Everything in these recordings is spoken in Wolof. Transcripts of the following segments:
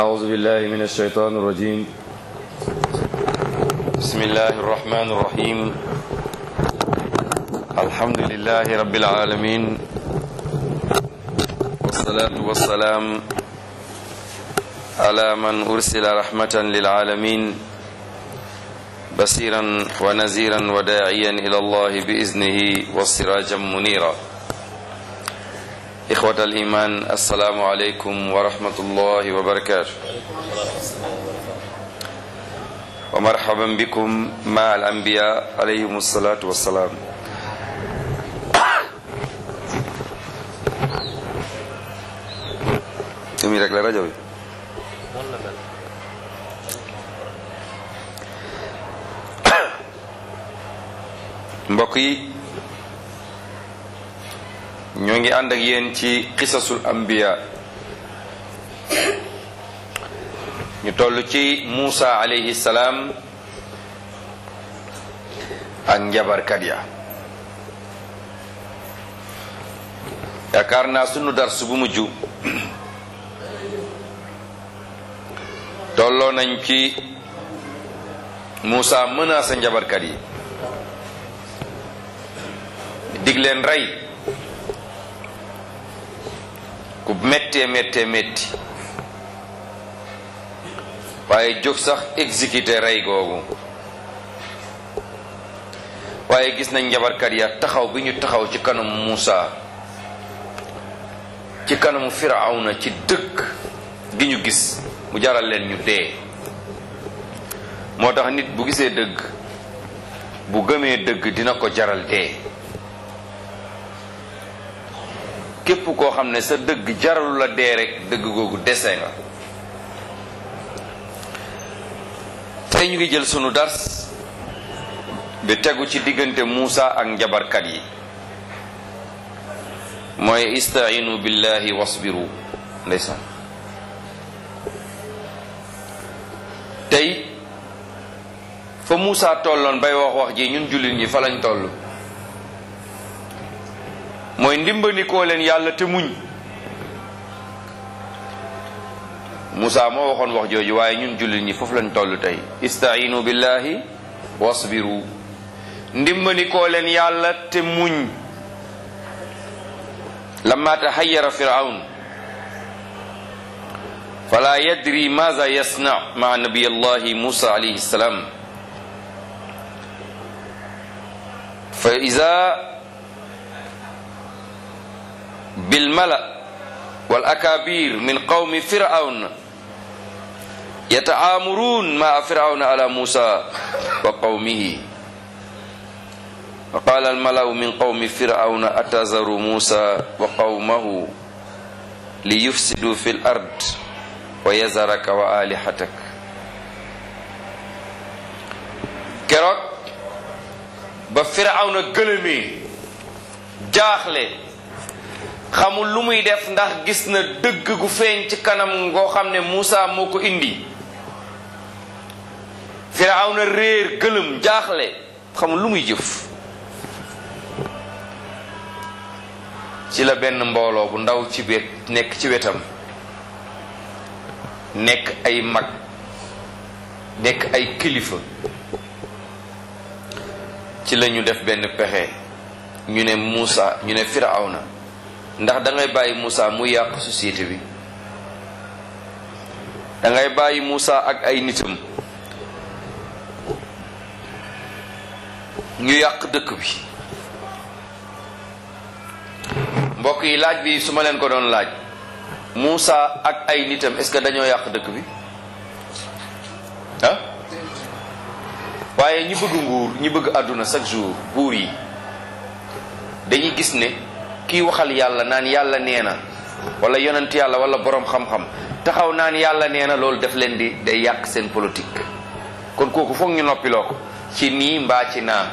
أعوذ بالله من الشيطان الرجيم. بسم الله الرحمن الرحيم. الحمد لله رب العالمين، والصلاة والسلام على من أرسل رحمة للعالمين، بصيرا ونذيرا وداعيا إلى الله بإذنه وسراجا منيرا. إخوة الإيمان، السلام عليكم ورحمة الله وبركاته، ومرحبا بكم مع الأنبياء عليهم الصلاة والسلام. mbokk yi, ñoo ngi ànd ak yéen ci qisasul anbiya. ñu toll ci Muusa alayhi salaam ak njabarkat ya. yaakaar naa sunu dars bu mujj tolloo nañ ci Muusa menacé njabarkat yi, dig leen rey ku méttee métti, waaye jóg sax exécuté rey googu. waaye gis nañ njabarkat ya taxaw bi ñu taxaw ci kanamu Muusa, ci kanamu Firawna, ci dëkk gi ñu gis mu jaral leen ñu dee. moo tax nit bu gisee dëgg, bu gëmee dëgg, dina ko jaral dee. képp koo xam ne sa dëgg jaralu la dee rek, dëgg googu dese nga. tey ñu ngi jël sunu dars bi tegu ci diggante Muusa ak njabarkat yi, mooy istainu billahi wasbiru. ndeysaan, tey fa Muusa tolloon bay wax ji, ñun jullit ñi fa lañ toll. mooy ndimbandikoo leen yàlla te muñ. Muusa moo waxoon wax jooju, waaye ñun jullit ñi foofu lañ toll tey. istainu billahi wasbiru, ndimbandikoo leen yàlla te muñ. lamma tahayyara firawn fala yadri maza yasna ma nabiyallahi Musa alayhi salam, fa iza بالملأ والأكابير من قوم فرعون يتآمرون مع فرعون على موسى وقومه. وقال الملأ من قوم فرعون أتذر موسى وقومه ليفسدوا في الأرض ويذرك وآلهتك. keroog ba Firawna gëlëmee jaaxle, xamul lu muy def ndax gis na dëgg gu feeñ ci kanam ngoo xam ne Muusa moo ko indi. Firawna réer, gëlëm, jaaxle, xamul lu muy jëf. ci la benn mbooloo bu ndaw ci wet nekk ci wetam, nekk ay mag, nekk ay kilifa, ci la ñu def benn pexe. ñu ne Muusa, ñu ne Firawna, ndax da ngay bàyyi Muusa mu yàq société bi? da ngay bàyyi Muusa ak ay nitam ñu yàq dëkk bi? mbokk yi, laaj bi su ma leen ko doon laaj, Muusa ak ay nitam est-ce que dañoo yàq dëkk bi? ah waaye ñi bëgg nguur, ñi bëgg àdduna chaque jour, buur yi dañuy gis ne kii waxal yàlla naan yàlla nee na, wala yonent yàlla wala boroom xam-xam taxaw naan yàlla nee na, loolu def leen di day yàq seen politique. kon kooku foog ñu noppiloo ko ci nii mbaa ci naa.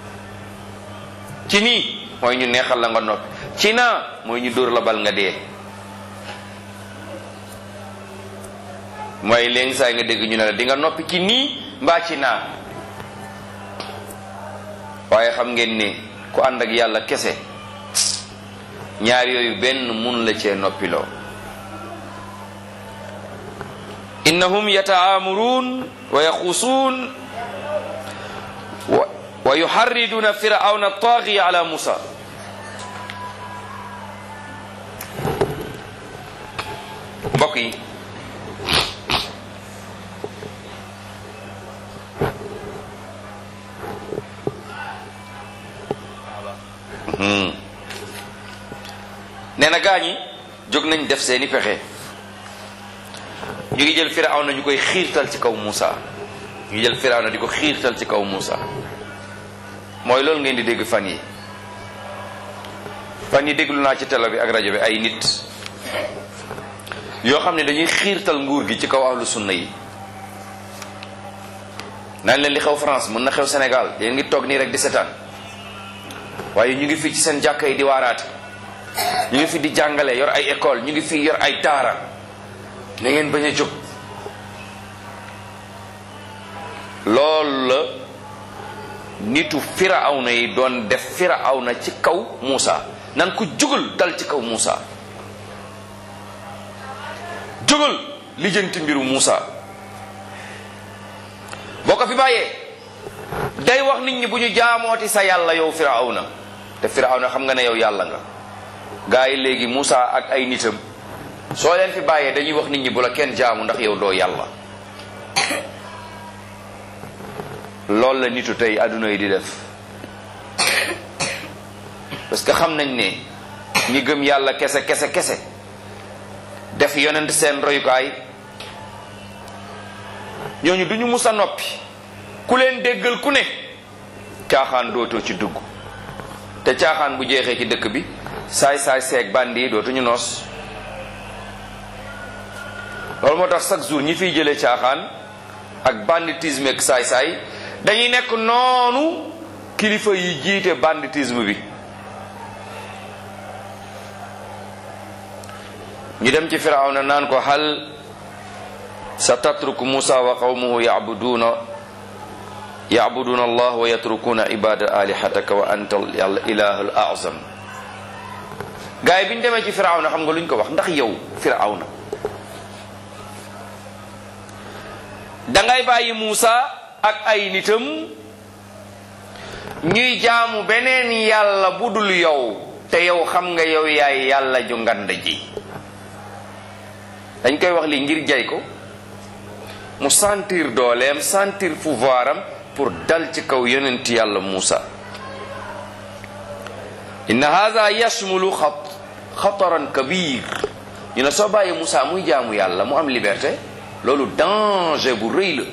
ci nii mooy ñu neexal la nga noppi, ci naa mooy ñu dóor la bal nga dee. mooy léegi saa nga dégg ñu ne la di nga noppi ci nii mbaa ci naa. waaye xam ngeen ne ku ànd ak yàlla kese, ñaar yooyu benn mun la cee noppiloo. innahum yata'amurun wa yaxusuun wa yuharriduna firawna taghi ala Musa. mbokk yi nee na gaa ñi jóg nañ def seeni pexe, ñu ngi jël Firawna ñu koy xiirtal ci kaw Musa, ñu ngi jël Firawna di ko xiirtal ci kaw Musa. mooy loolu ngeen di dégg fan yi déglu naa ci télé bi ak rajo bi ay nit yoo xam ne dañuy xiirtal nguur gi ci kaw ahlu sunna yi naan leen li xew France mën na xew Sénégal, yéen ngi toog nii rek di setaan, waaye ñu ngi fii ci seen jàkka yi di waaraate, ñu ngi fi di jàngale, yor ay école, ñu ngi fi yor ay daara, na ngeen bañ a jóg. loolu la nitu Firawna yi doon def Firawna ci kaw Muusa, nan ko jógal dal ci kaw Muusa, jógal lijjanti mbiru Muusa. boo ko fi bàyyee day wax nit ñi bu ñu jaamooti sa yàlla yow Firawna, te Firawna xam nga ne yow yàlla nga. gaa yi léegi Muusa ak ay nitam soo leen fi bàyyee dañuy wax nit ñi bu la kenn jaamu ndax yow doo yàlla. loolu la nitu tey adduna yi di def, parce que xam nañ ne ñi gëm yàlla kese kese kese def yonent seen royukaay, ñooñu duñu musa noppi. ku leen déggal ku ne caaxaan dootoo ci dugg, te caaxaan bu jeexee ci dëkk bi saay saay seeg bandi yi dootuñu noos. loolu moo tax chaque jour ñi fiy jëlee caaxaan ak banditisme ak saay saay dañuy nekk noonu kilifa yi jiite banditisme bi. ñu dem ci Firawna naan ko hal sa tatruku Musa wa qawmuhu ya'buduna Allah wa yatrukuna ibada alihataka wa anta ilahul a'zam. gaay bi ñu demee ci Firawna xam nga luñ ko wax, ndax yow Firawna dangay bàyyi Musa ak ay nitam ñuy jaamu beneen yàlla bu dul yow, te yow xam nga yow yaay yàlla ju ngand ji. dañ koy wax lii ngir jay ko mu sentir dooleem, sentir pouvoiram pour dal ci kaw yonent yàlla Musa. inna hadha yashmulu xataran kabir. ñu ne soo bàyyi Musa muy jaamu yàlla mu am liberté, loolu danger bu rëy la.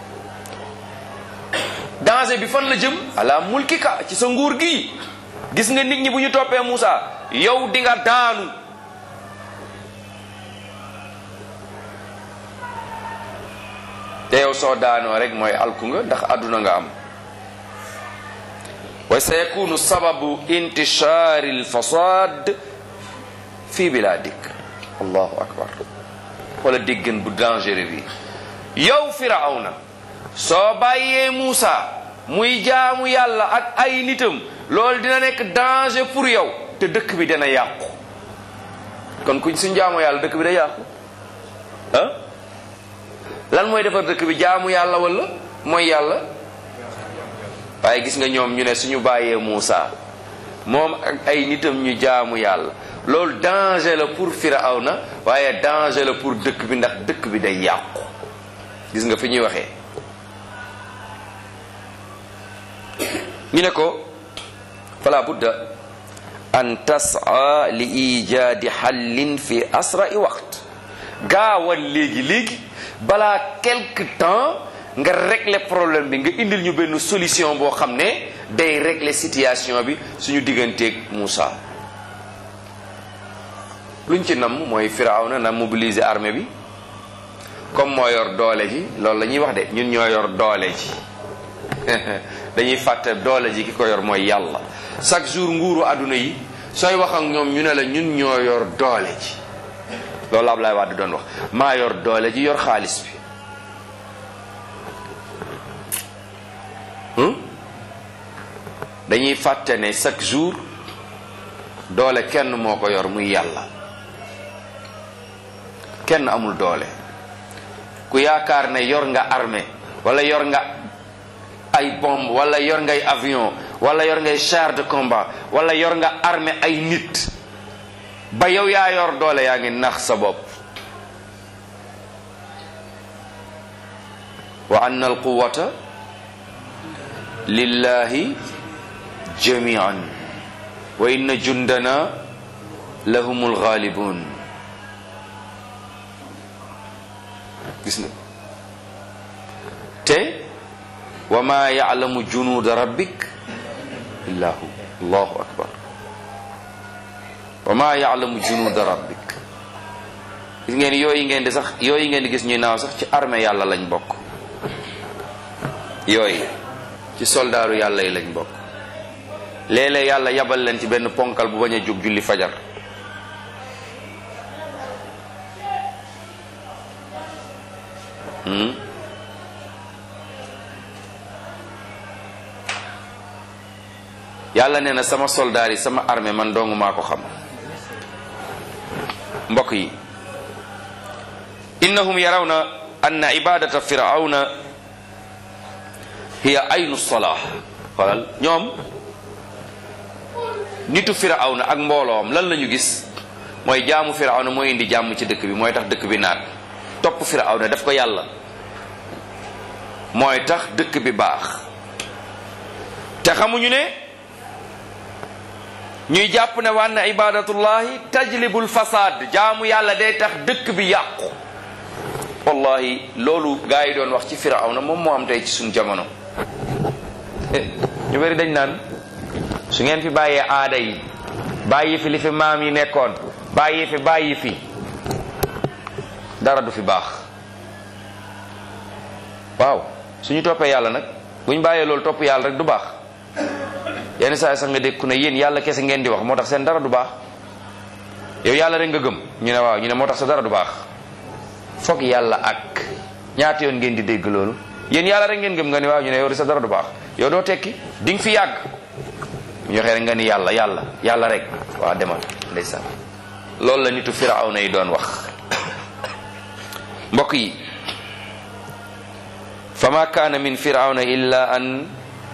danger bi fan la jëm? ala mulkika, ci sa nguur gi. gis nga nit ñi bu ñu toppee Musa yow di nga daanu. te yow soo daanoo rek mooy alku nga, ndax àdduna nga am. wa sayakunu sababu intishaari alfasad fi biladik. allahu akbar. wala déggan bu dangereux bi. yow Firawna soo bàyyee Musa muy jaamu yàlla ak ay nitam, loolu dina nekk danger pour yow, te dëkk bi dana yàqu. kon kuñ suñ jaamu yàlla dëkk bi day yàqu ah? lan mooy defar dëkk bi, jaamu yàlla wala mooy yàlla? waaye gis nga ñoom ñu ne suñu bàyyee Musa moom ak ay nitam ñu jaamu yàlla, loolu danger la pour Firawna, waaye danger la pour dëkk bi, ndax dëkk bi day yàqu. gis nga fi ñuy waxee, ñu ne ko fala budda an tas'a li ijaadi xallin fi asra'i waqt. gaawal léegi balaa quelque temps nga régler problème bi, nga indil ñu benn solution boo xam ne day régler situation bi suñu digganteeg Musa. luñ ci nam mooy Firawna na mobiliser armée bi, comme moo yor doole ji. loolu la ñuy wax de, ñun ñoo yor doole ji. dañuy fàtte doole ji ki ko yor mooy yàlla. chaque jour nguuru àdduna yi sooy wax ak ñoom ñu ne la ñun ñoo yor doole ji. loolu Ablaye Wade doon wax, maa yor doole ji, yor xaalis bi. dañuy fàtte ne chaque jour doole kenn moo ko yor muy yàlla. kenn amul doole. ku yaakaar ne yor nga armée wala yor nga ay bombe wala yor ngay avion wala yor ngay char de combat wala yor nga armée ay nit ba yow yaa yor doole yaa ngi nax sa bopp. wa anna al quwwata lillahi jami'an wa inna jundana lahumul ghalibun. gis na te wa ma ya'lamu junuuda rabbik illa hu. allahu akbar. wa ma ya'lamu junuuda rabbik. gis ngeen yooyu ngeen di sax yooyu ngeen di gis ñuy naaw sax ci armée yàlla lañ bokk. yooyu ci soldaaru yàlla yi lañ bokk. léeg-léeg yàlla yabal leen ci benn ponkal bu bañ a jóg julli fajar. yàlla nee na sama soldaar yi sama armée man dong maa ko xam. mbokk yi innahum yarawna anna ibadata firawna hiya aynu salah. xoolal ñoom nitu firawna ak mbooloom lan la ñu gis mooy jaamu firawna mooy indi jàmm ci dëkk bi, mooy tax dëkk bi naat. topp firawna def ko yàlla mooy tax dëkk bi baax. te xamuñu ne ñuy jàpp ne wànna ibadatullahi tajlibul fasad, jaamu yàlla day tax dëkk bi yàqu. wallahi loolu gaa yi doon wax ci firawna moom moo am tey ci suñu jamono. ñu bari dañ naan su ngeen fi bàyyee aada yi, bàyyi fi li fi maam yi nekkoon, bàyyi fi dara du fi baax. waaw suñu toppee yàlla nag buñ bàyyee loolu topp yàlla rek du baax. yenn saa yi sax nga dégg ku ne yéen yàlla kese ngeen di wax moo tax seen dara du baax. yow yàlla rek nga gëm, ñu ne waaw, ñu ne moo tax sa dara du baax. foog yàlla ak ñaata yoon ngeen di dégg loolu. yéen yàlla rek ngeen gëm, nga ni waaw, ñu ne yow di sa dara du baax, yow doo tekki, di nga fi yàgg. ñu waxee rek nga ni yàlla rek, waa demal ndeysaan. loolu la nitu firawna yi doon wax. mbokk yi fa ma kaana min firawna illa an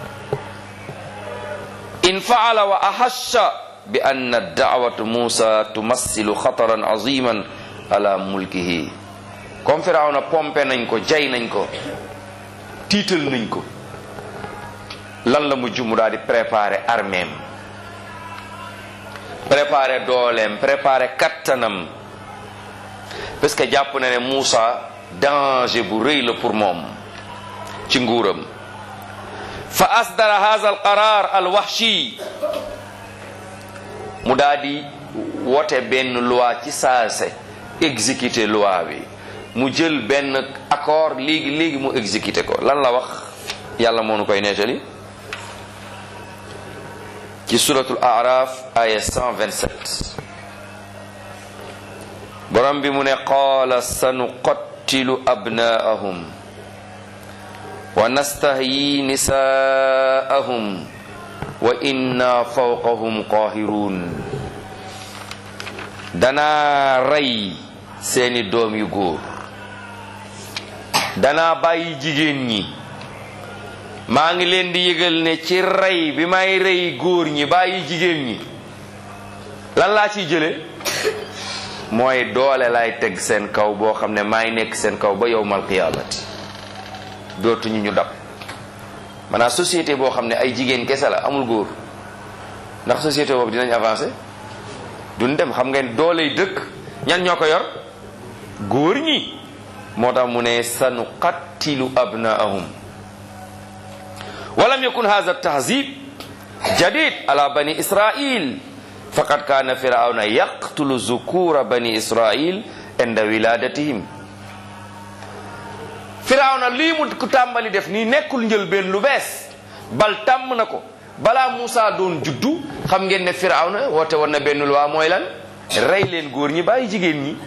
in faala wa ahassa bi anna da'watu Musa tumassilu xataran aziman ala mulkihi. comme firawna pompe nañ ko, jay nañ ko, tiital nañ ko, lan la mujj mu daal di préparer arméem, préparer dooleem, préparer kattanam, parce que jàpp na ne Moussa danger bu rëy la pour moom ci nguuram. fa asdara hadha al qarar al wahshi, mu daal di wote benn loi ci saase, exécuter loi bi. mu jël benn accord léegi mu exécuter ko. lan la wax? yàlla moo nu koy nettali ci suratul A'raf aya 127. borom bi mu ne qaala sanuqattilu abnaahum wa nastahyi nisaahum wa inna fawqahum qahirun. danaa rey seeni doom yu góor, danaa bàyyi jigéen ñi. maa ngi leen di yëgal ne ci rey bi may rey góor ñi bàyyi jigéen ñi, lan laa ciy jële mooy doole lay teg seen kaw boo xam ne maay nekk seen kaw ba yawmal qiyaamati. dootuñu ñu dab. maanaam société boo xam ne ay jigéen kese la, amul góor, ndax société boobu dinañ avancer? duñ dem. xam ngeen dooley dëkk ñan ñoo ko yor? góor ñi. moo tax mu ne sanuqattilu abnaahum. walam yakun hadha tahzib jadid ala bani israil faqad kana firawna yaqtulu zukura bani israil inda wiladatihim. firawna lii mu ku tàmbali def nii nekkul njëlbeen lu bees, bal tàmm na ko balaa Moussa doon juddu. xam ngeen ne firawna woote woon na benn loi, mooy lan? rey leen góor ñi bàyyi jigéen ñi.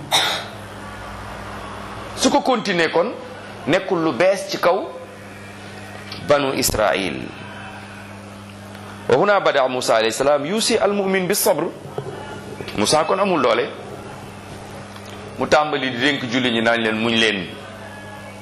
su ko continuer kon nekkul lu bees ci kaw banu israil. wa huna bada Musa alayhi salaam yusi al mu'min bis sabr. Musa kon amul doole, mu tàmbali di dénk julli ñi naan leen muñ leen,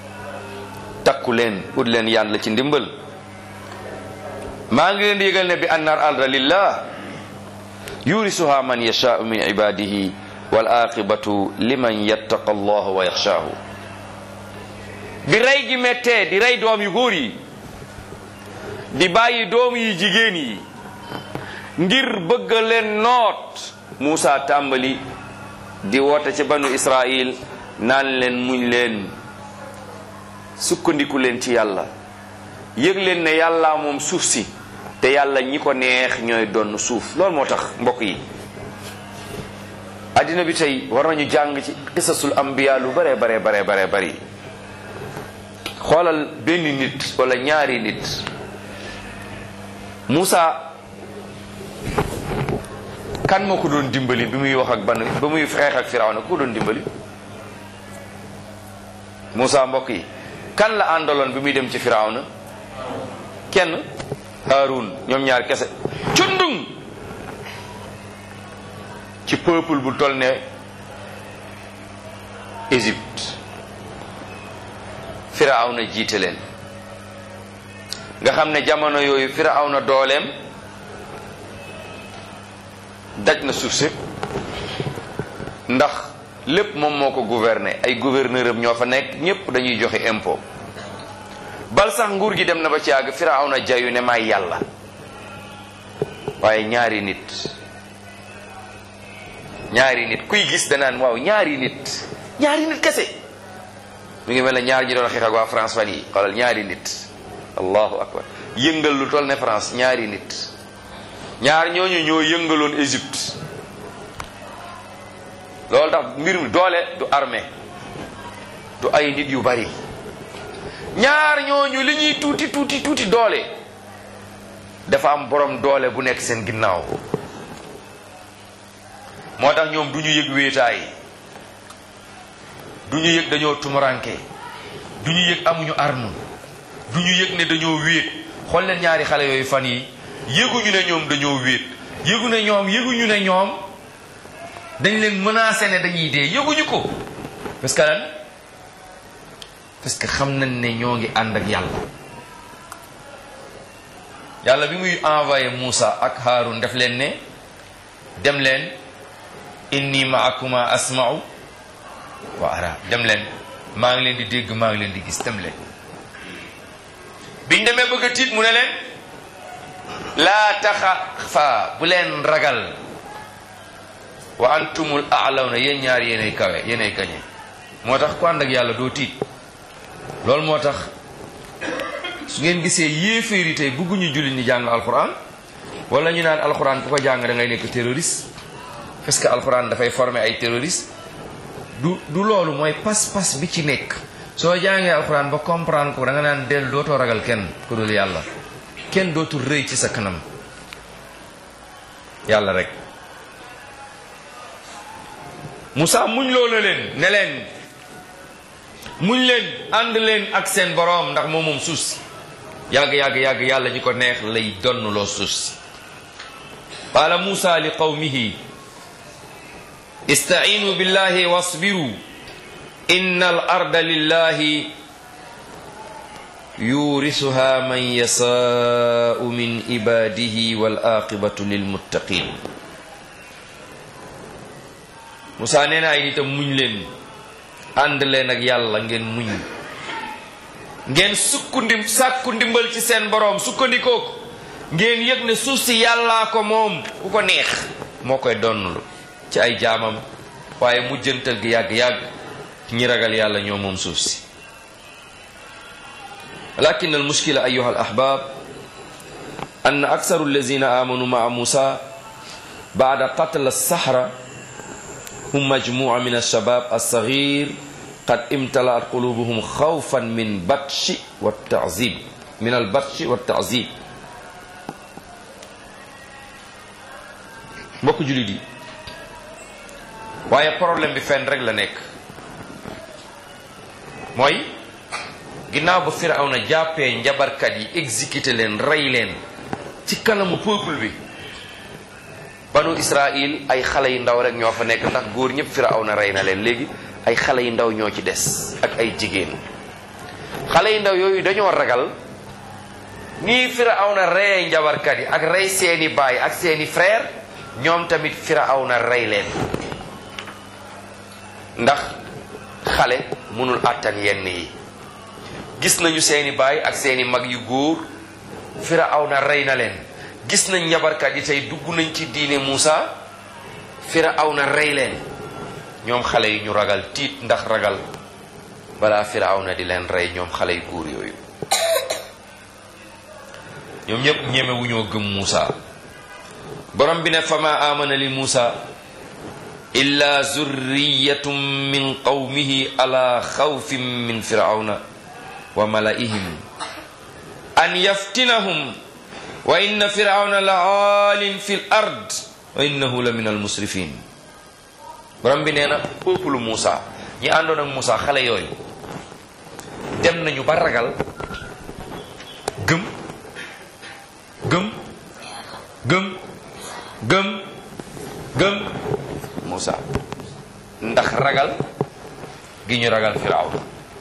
takku leen ut leen yàlla ci ndimbal. maa ngi leen di yëgal ne bi annar arda lillah yurisuha man yashaau min ibadihi wal aqibatu liman yattaqa allah wa yaxshaahu. bi rey gi mettee di rey doom yu góor yi di bàyyi doom yi jigéen yi ngir bëgg leen noot, Muusa tàmbali di woote ci banu Israil naan leen muñ leen, sukkandiku leen ci yàlla, yëg leen ne yàlla moom suuf si te yàlla ñi ko neex ñooy doon suuf. loolu moo tax mbokk yi addina bi tey war nañu jàng ci qisasul ambiya lu bare bare bare bare bari. xoolal benn nit wala ñaari nit. Muusa kan moo ko doon dimbali bi muy wax ak ban ba muy xeex ak Firawna ku ko doon dimbali? Muusa mbokk yi kan la àndaloon bi muy dem ci Firawna? kenn, Haarun. ñoom ñaar kese cundung ci peuple bu toll ne Égypte. Firawna jiite leen nga xam ne jamono yooyu Firawna dooleem daj na suuf si ndax lépp moom moo ko gouverner. ay gouverneur am ñoo fa nekk, ñépp dañuy joxe impôt. bal sax nguur gi dem na ba ci àgg Firawna jayu ne may yàlla. waaye ñaari nit kuy gis danaan waaw ñaari nit kese. mi ngi mel ne ñaar ñi doon xeex ak waa France fan yi, xoolal ñaari nit. allahu akbar, yëngal lu toll ne France. ñaari nit, ñaar ñooñu ñoo yëngaloon Égypte. loolu tax mbir mi doole du armée, du ay nit yu bari. ñaar ñooñu li ñuy tuuti doole dafa am borom doole bu nekk seen ginnaaw. moo tax ñoom du ñu yëg wéetaay, du ñu yëg dañoo tumuranke, du ñu yëg amuñu arme, du ñu yëg ne dañoo wéet. xool leen ñaari xale yooyu fan yi yëguñu ne ñoom dañoo wéet, yëguñu ne ñoom dañ leen menacé ne dañuy dee, yëguñu ko. parce que lan? parce que xam nañ ne ñoo ngi ànd ak yàlla bi muy envoyé Muusa ak Haarun def leen ne dem leen inni maakuma asma'u wa ara, dem leen maa ngi leen di dégg, maa ngi leen di gis, dem leen. biñ demee bëgg a tiit mu ne leen laa taxafa, bu leen ragal, wa antumul a'lawna, yéen ñaar yéenay kawe, yéenay gañe. moo tax ku ànd ak yàlla doo tiit. loolu moo tax su ngeen gisee yéeféeri tey bëgguñu julli ni jàng alxuraan, wala ñu naan alxuraan ku ko jàng da ngay nekk terroriste, parce que alxuraan dafay former ay terroriste. du loolu, mooy pas-pas bi ci nekk. soo jàngee alxuraan ba comprendre ko da nga naan dellu dootoo ragal kenn ku dul yàlla, kenn dootul rëy ci sa kanam, yàlla rek. Musaa muñ loo na leen ne leen muñ leen, ànd leen ak seen boroom ndax moom suuf si yàgg yàlla ñi ko neex lay donnuloo suuf si. qaala Musaa li qawmihi ista'iinu billahi wasbiru inna al arda lillahi yurisuha man yasaa'u min ibadihi wal aqibatu lil muttaqin. Musaa nee na ay nitam muñ leen, ànd leen ak yàlla, ngeen muñ, ngeen sàkku ndimbal ci seen boroom, sukkandikoo ko, ngeen yëg ne suuf si yàllaa ko moom, ku ko neex moo koy donnlu ci ay jaamam, waaye mujjantal gi yàgg ñi ragal yàlla ñoo moom suuf si. lakin al mushkila ayuha al ahbab an aksaru allazina amanu maa Musa ba'da qatl as-sahra hum majmu'a min ash-shabab as-saghir qad imtala'at qulubuhum khawfan min batshi wa ta'zib min al-batshi wa ta'zib. mbokk jullit yi, waaye problème bi fenn rek la nekk, mooy ginnaaw ba Firawna jàppee njabarkat yi, exécuté leen, rey leen ci kanamu peuple bi, banu Israël ay xale yu ndaw rek ñoo fa nekk, ndax góor ñëpp Firawna rey na leen. léegi ay xale yu ndaw ñoo ci des ak ay jigéen. xale yu ndaw yooyu dañoo ragal nii Firawna rey njabarkat yi ak rey seeni baay ak seeni frère ñoom tamit Firawna rey leen ndax xale mënul àttan yenn yi gis nañu seeni baay ak seeni mag yu góor Firawna rey na leen gis nañ njabarkat yi tey dugg nañ ci diine Muusa Firawna rey leen ñoom xale yi ñu ragal tiit ndax ragal balaa Firawna di leen rey ñoom xale yu góor yooyu ñoom ñëpp ñeme wu ñoo gëm Muusa borom bi ne fama amana li Muusa illa zurriyatum min qawmihi ala xawfin min Firawna wa malaihim an yaftinahum wa inna Firawna la aalin fi l ard wa innahu la min al musrifin borom bi nee na peuple Muusa ñi àndoon ak Muusa xale yooyu dem nañu ba ragal gëm Muusa ndax ragal gi ñu ragal Firawna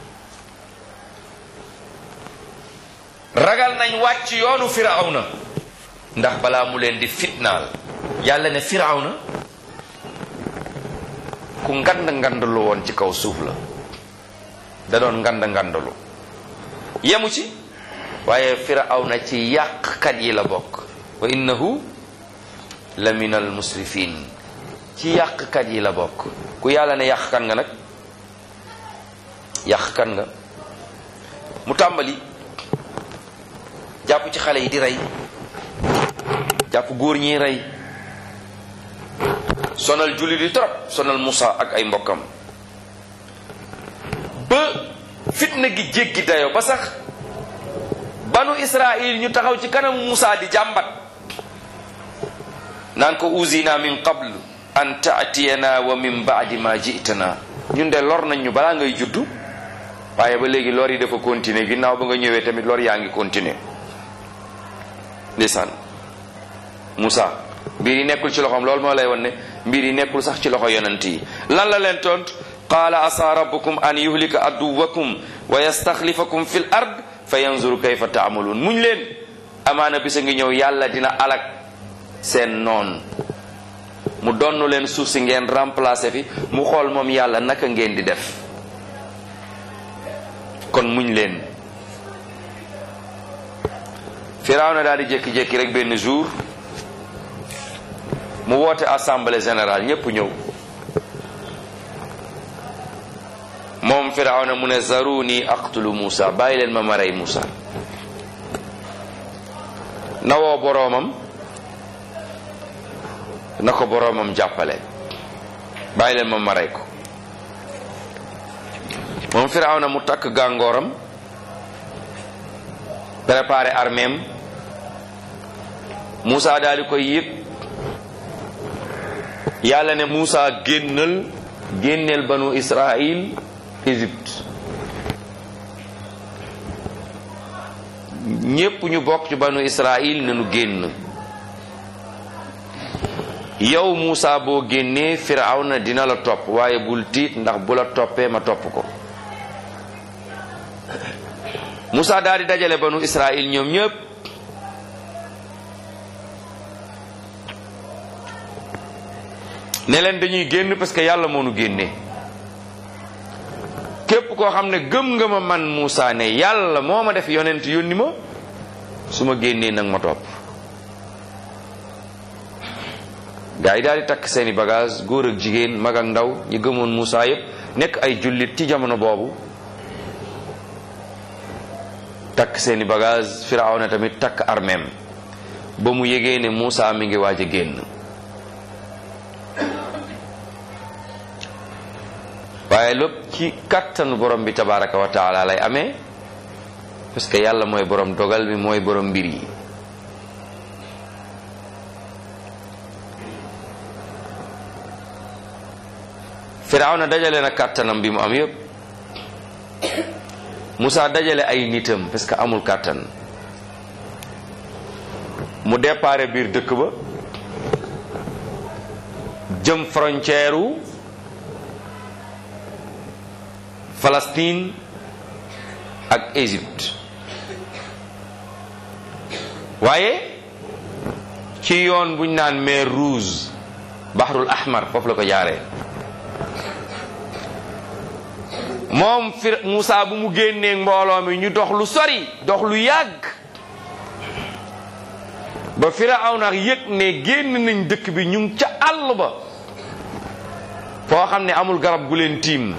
ragal nañ wàcc yoonu Firawna ndax balaa mu leen di fitnaal yàlla ne Firawna ku ngand lu woon ci kaw suuf la da doon ngand lu yemu ci waaye Firawna ci yàqkat yi la bokk wa innahu la min al musrifin ci yàqkat yi la bokk ku yàlla ne yàqkat nga nag yàqkat nga mu tàmbali jàpp ci xale yi di rey jàpp góor ñi rey sonal julli di trop sonal Muusa ak ay mbokkam ba fitna gi jéggi dayo ba sax banu Israil ñu taxaw ci kanam Muusa di jàmbat naan ko uzina min qabl an ta'tiyana wa min ba'di ma ji'tana ñun de lor nañ ñu balaa ngay juddu waaye ba léegi lor yi dafa continuer ginnaaw ba nga ñëwee tamit lor yaa ngi continuer ndeysaan Muusa mbir yi nekkul ci loxoom loolu moo lay won ne mbir yi nekkul sax ci loxo yonent yi lan la leen tont qaala asa rabbukum an yuhlika aduwakum wa yastaxlifakum fil ard fa yanzuru kayfa taamaluun muñ leen amaana bisa ngi ñëw yàlla dina alak seen noon mu donnu leen suuf si ngeen remplacer fi mu xool moom yàlla naka ngeen di def kon muñ leen Firawna daal di jékki-jékki rek benn jour mu woote assemblée générale ñépp ñëw moom Firawna mu ne zaruni aqtulu Muusa bàyyi leen ma rey Muusa nawoo boroomam na ko boroomam jàppale bàyyi leen ma rey ko moom Firawna mu takk gàngooram préparé arméem Muusa daal di koy yëg yàlla ne Muusa génneel banu Israil Égypte ñépp ñu bokk ci banu Israil nañu génn yow Muusa boo génnee Firawna dina la topp waaye bul tiit ndax bu la toppee ma topp ko Muusa daal di dajale banu Israil ñoom ñépp ne leen dañuy génn parce que yàlla moo nu génne képp koo xam ne gëm nga ma man Muusa ne yàlla moo ma def yonent yónni ma su ma génnee nag ma topp gaa yi daal di takk seeni bagage góor ak jigéen mag ak ndaw ñi gëmoon Muusa yépp nekk ay jullit ci jamono boobu takk seeni bagage Firawna tamit takk armeem ba mu yégee ne Muusa mi ngi waaj a génn waaye lépp ci kattanu borom bi tabaraka wa taala lay amee parce que yàlla mooy borom dogal bi mooy borom mbir yi Firawna dajale na kàttanam bi mu am yépp Muusa dajale ay nitam parce que amul kàttan mu déparé biir dëkk ba jëm frontière u Palestine ak Égypte waaye ci yoon buñ naan mer Rouge Bahrul Ahmar foofu la ko jaaree moom Moussa bu mu génnee mbooloo mi ñu dox lu sori dox lu yàgg ba Firawna yëg ne génn nañ dëkk bi ñu ngi ca àll ba foo xam ne amul garab gu leen tiim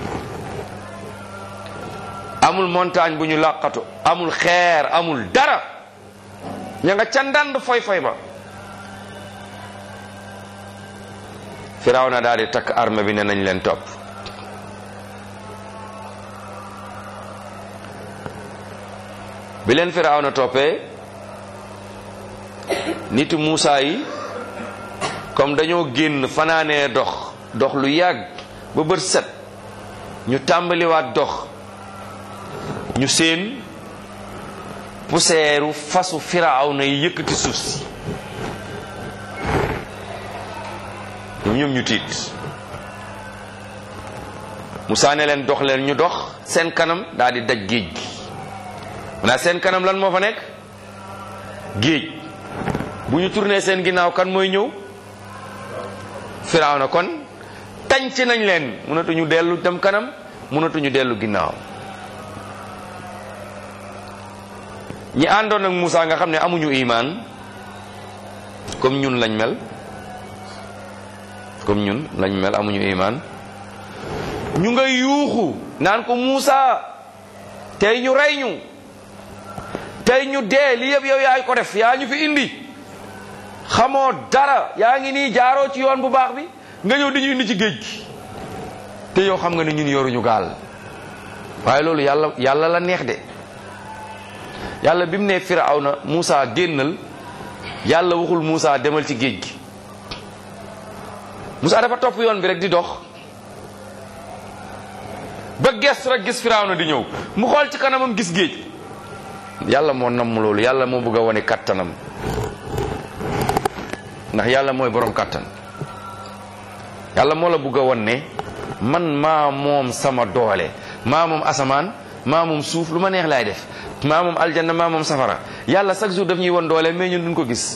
amul montagne bu ñu làqatu amul xeer amul dara ña nga ca ndand foy ba Firawna daal di takk arme bi ne nañ leen topp bi leen Firawna toppee nitu Muusa yi comme dañoo génn fanaanee dox lu yàgg ba bët set ñu tàmbaliwaat dox ñu seen puseeru fasu Firawna yi yëkkati suuf si ñoom ñu tiit Musaa ne leen dox leen ñu dox seen kanam daal di daj géej gi maanaam seen kanam lan moo fa nekk géej bu ñu tourné seen ginnaaw kan mooy ñëw Firawna kon tànc nañ leen mënatuñu dellu dem kanam mënatuñu dellu ginnaaw ñi àndoon ak Musaa nga xam ne amuñu imaan comme ñun lañ mel amuñu imaan ñu nga yuuxu naan ko Musaa tey ñu rey ñu tey ñu dee li yëpp yow yaay ko def yaa ñu fi indi xamoo dara yaa ngi nii jaaroo ci yoon bu baax bi nga ñëw di ñu indi ci géej gi te yow xam nga ne ñun yoruñu gaal waaye loolu yàlla la neex de yàlla bi mu ne Firawna Musaa génnal yàlla waxul Musaa demal ci géej gi Musaa dafa topp yoon bi rek di dox ba ges rek gis Firawna di ñëw mu xool ci kanamam gis géej yàlla moo namm loolu yàlla moo bëgg a wane kattanam ndax yàlla mooy borom kattan yàlla moo la bëgg a wan ne man maa moom sama doole maa moom asamaan maa moom suuf lu ma neex laay def maa moom aljanna maa moom safara yàlla chaque jour daf ñuy won doole mais ñun duñ ko gis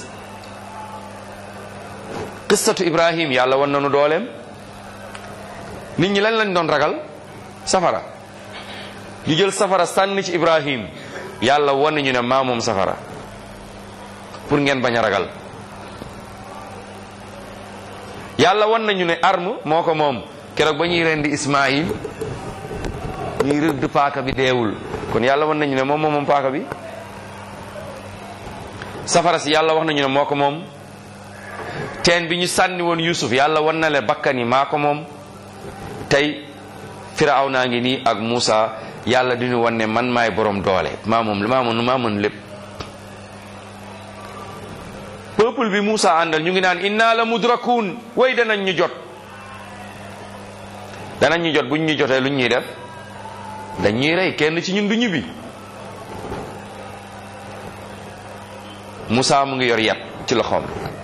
qissatu Ibrahim yàlla wan nañu dooleem nit ñi lañ doon ragal safara ñu jël safara sànni ci Ibrahim yàlla wan nañu ne maa moom safara pour ngeen bañ a ragal yàlla wan nañu ne arme moo ko moom keroog ba ñuy rendi Ismaïl ñuy rëdd paaka bi deewul kon yàlla wan nañu ne moom paaka bi safara si yàlla wax nañu ne moo ko moom teen bi ñu sànni woon Yusuf yàlla wan na le bakkan yi maa ko moom tey Firawna ngi nii ak Musaa yàlla di ñu wan ne man maay borom doole maa mën lépp peuple bi Musaa àndal ñu ngi naan inna la mudrakuun way danañ ñu jot buñ ñu jotee luñ ñuy def dañuy rey kenn ci ñun du ñibbi Musaa mu ngi yor yat ci loxoom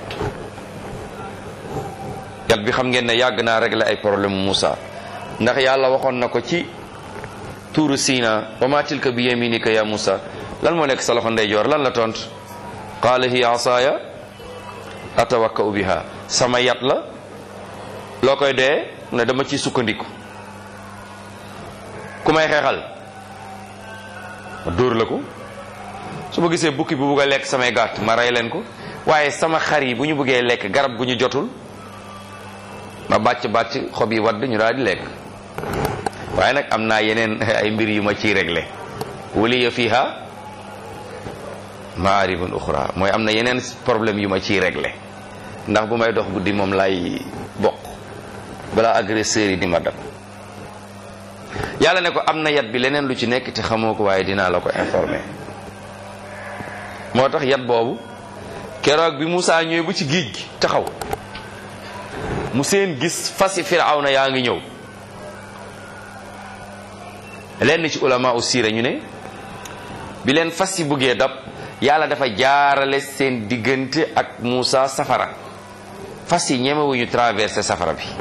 yat bi xam ngeen ne yàgg naa régler ay problème Musaa ndax yàlla waxoon na ko ci tuuru Siina wa ma tilka bi yaminika ya Musaa lan moo nekk sa loxo ndeyjoor lan la tont qaala hiya asaaya atawakka'u biha sama yat la loo koy dee ne dama ciy sukkandiku ku may xeexal ma dóor la ko su ma gisee bukki bu bugg a lekk samay gàtt ma rey leen ko waaye sama xar yi bu ñu buggee lekk garab gu ñu jotul ma bàcc xob yi wadd ñu daal di lekk waaye nag am naa yeneen ay mbir yu ma ciy réglé waliya fiha maaribun uxra mooy am na yeneen problème yu ma ciy réglé ndax bu may dox guddi moom lay bokk balaa agresseur yi di ma dab yàlla ne ko am na yat bi leneen lu ci nekk te xamoo ko waaye dinaa la ko informer moo tax yat boobu keroog bi Musaa ñëwee bu ci géej gi taxaw mu seen gis fasi Firawna yaa ngi ñëw lenn ci ulama u siira ñu ne bi leen fas yi buggee dab yàlla dafa jaarale seen diggante ak Musaa safara fas yi ñemewuñu traversé safara bi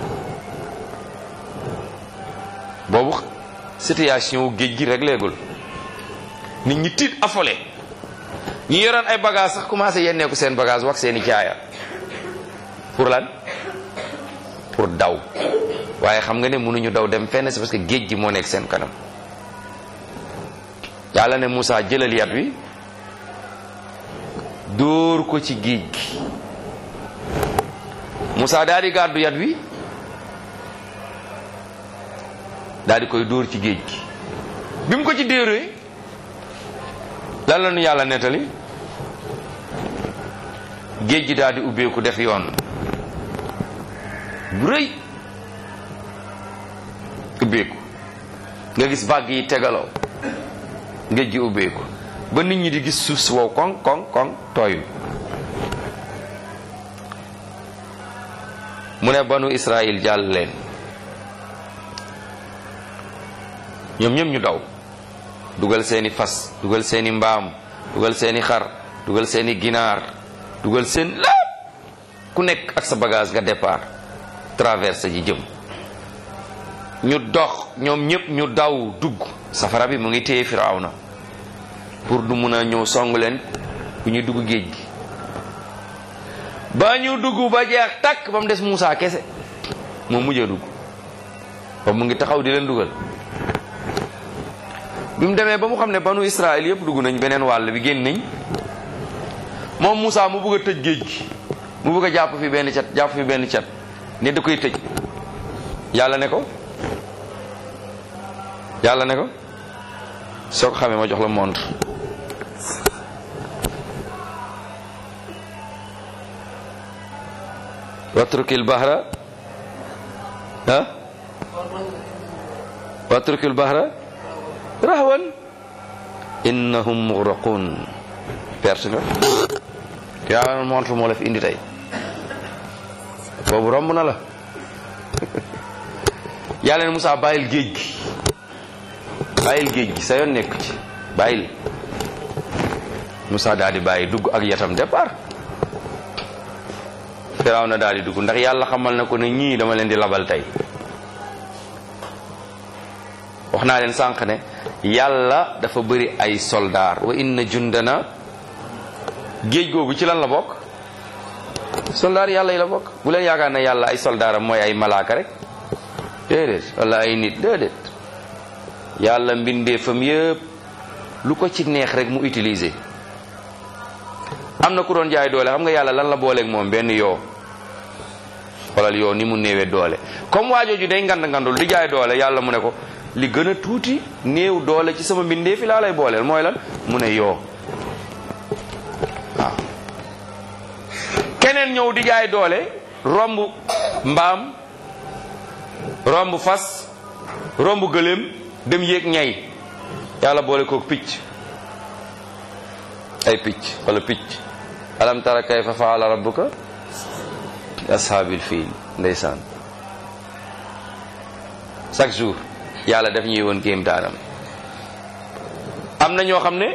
boobu situation géej gi rek léegul nit ñi tiit affolé ñi yoroon ay bagage sax commencé yenneeku seen bagage wax seeni caaya pour lan pour daw waaye xam nga ne mënuñu daw dem fenn c'est parce que géej gi moo nekk seen kanam yàlla ne Moussa jëlal yat wi dóor ko ci géej gi Moussa daal di gàddu yat wi daal di koy dóor ci géej gi bi mu ko ci déeree lan la nu yàlla nettali géej gi daal di ubbeeku def yoon bu rëy ubbeeku nga gis vague yi tegaloo géej gi ubbeeku ba nit ñi di gis suuf si wow koŋ koŋ koŋ tooyul mu ne banu Israël jàll leen ñoom ñëpp ñu daw dugal seeni fas dugal seeni mbaam dugal seeni xar dugal seeni ginaar dugal seen lépp ku nekk ak sa bagage nga départ traversé ji jëm ñu dox ñoom ñëpp ñu daw dugg safara bi mu ngi téye Firawna pour du mun a ñëw song leen bu ñuy dugg géej gi ba ñu dugg ba jeex takk ba mu des Moussa kese moo mujjee dugg ba mu ngi taxaw di leen dugal bi mu demee ba mu xam ne banu Israël yëpp dugg nañ beneen wàll bi génn nañ moom Moussa mu bëgg a tëj géej gi mu bëgg a jàpp fi benn cat ne da koy tëj yàlla ne ko soo ko xamee ma jox la montre watrukil bahra watrukil bahra rahwan innahum mughraqun perte nga yaa montre moo la fi indi tey boobu romb na la yàlla ne Moussa bàyyil géej gi sa yoon nekk ci bàyyil Moussa daal di bàyyi dugg ak yatam départ Firawna daal di dugg ndax yàlla xamal na ko ne ñii dama leen di labal tey wax naa leen sànq ne yàlla dafa bëri ay soldaar wa inna jundana géej googu ci lan la bokk soldaar yàlla yi la bokk bu leen yaakaar ne yàlla ay soldaaram mooy ay malaaka rek déedéet wala ay nit déedéet yàlla mbindeefam yëpp lu ko ci neex rek mu utiliser am na ku doon jaay doole xam nga yàlla lan la booleeg moom benn yoo xoolal yoo ni mu néewee doole comme waajooju day ngandul di jaay doole yàlla mu ne ko li gën a tuuti néew doole ci sama mbindeefi laa lay booleel mooy lan mu ne yoo waaw keneen ñëw di jaay doole romb mbaam romb fas romb gëléem dem yéeg ñay yàlla boole kook picc ay picc wala picc alam tara kayfa faala rabbuka ashaabil fiil ndeysaan chaque jour yàlla daf ñuy woon kéemtaanam am na ñoo xam ne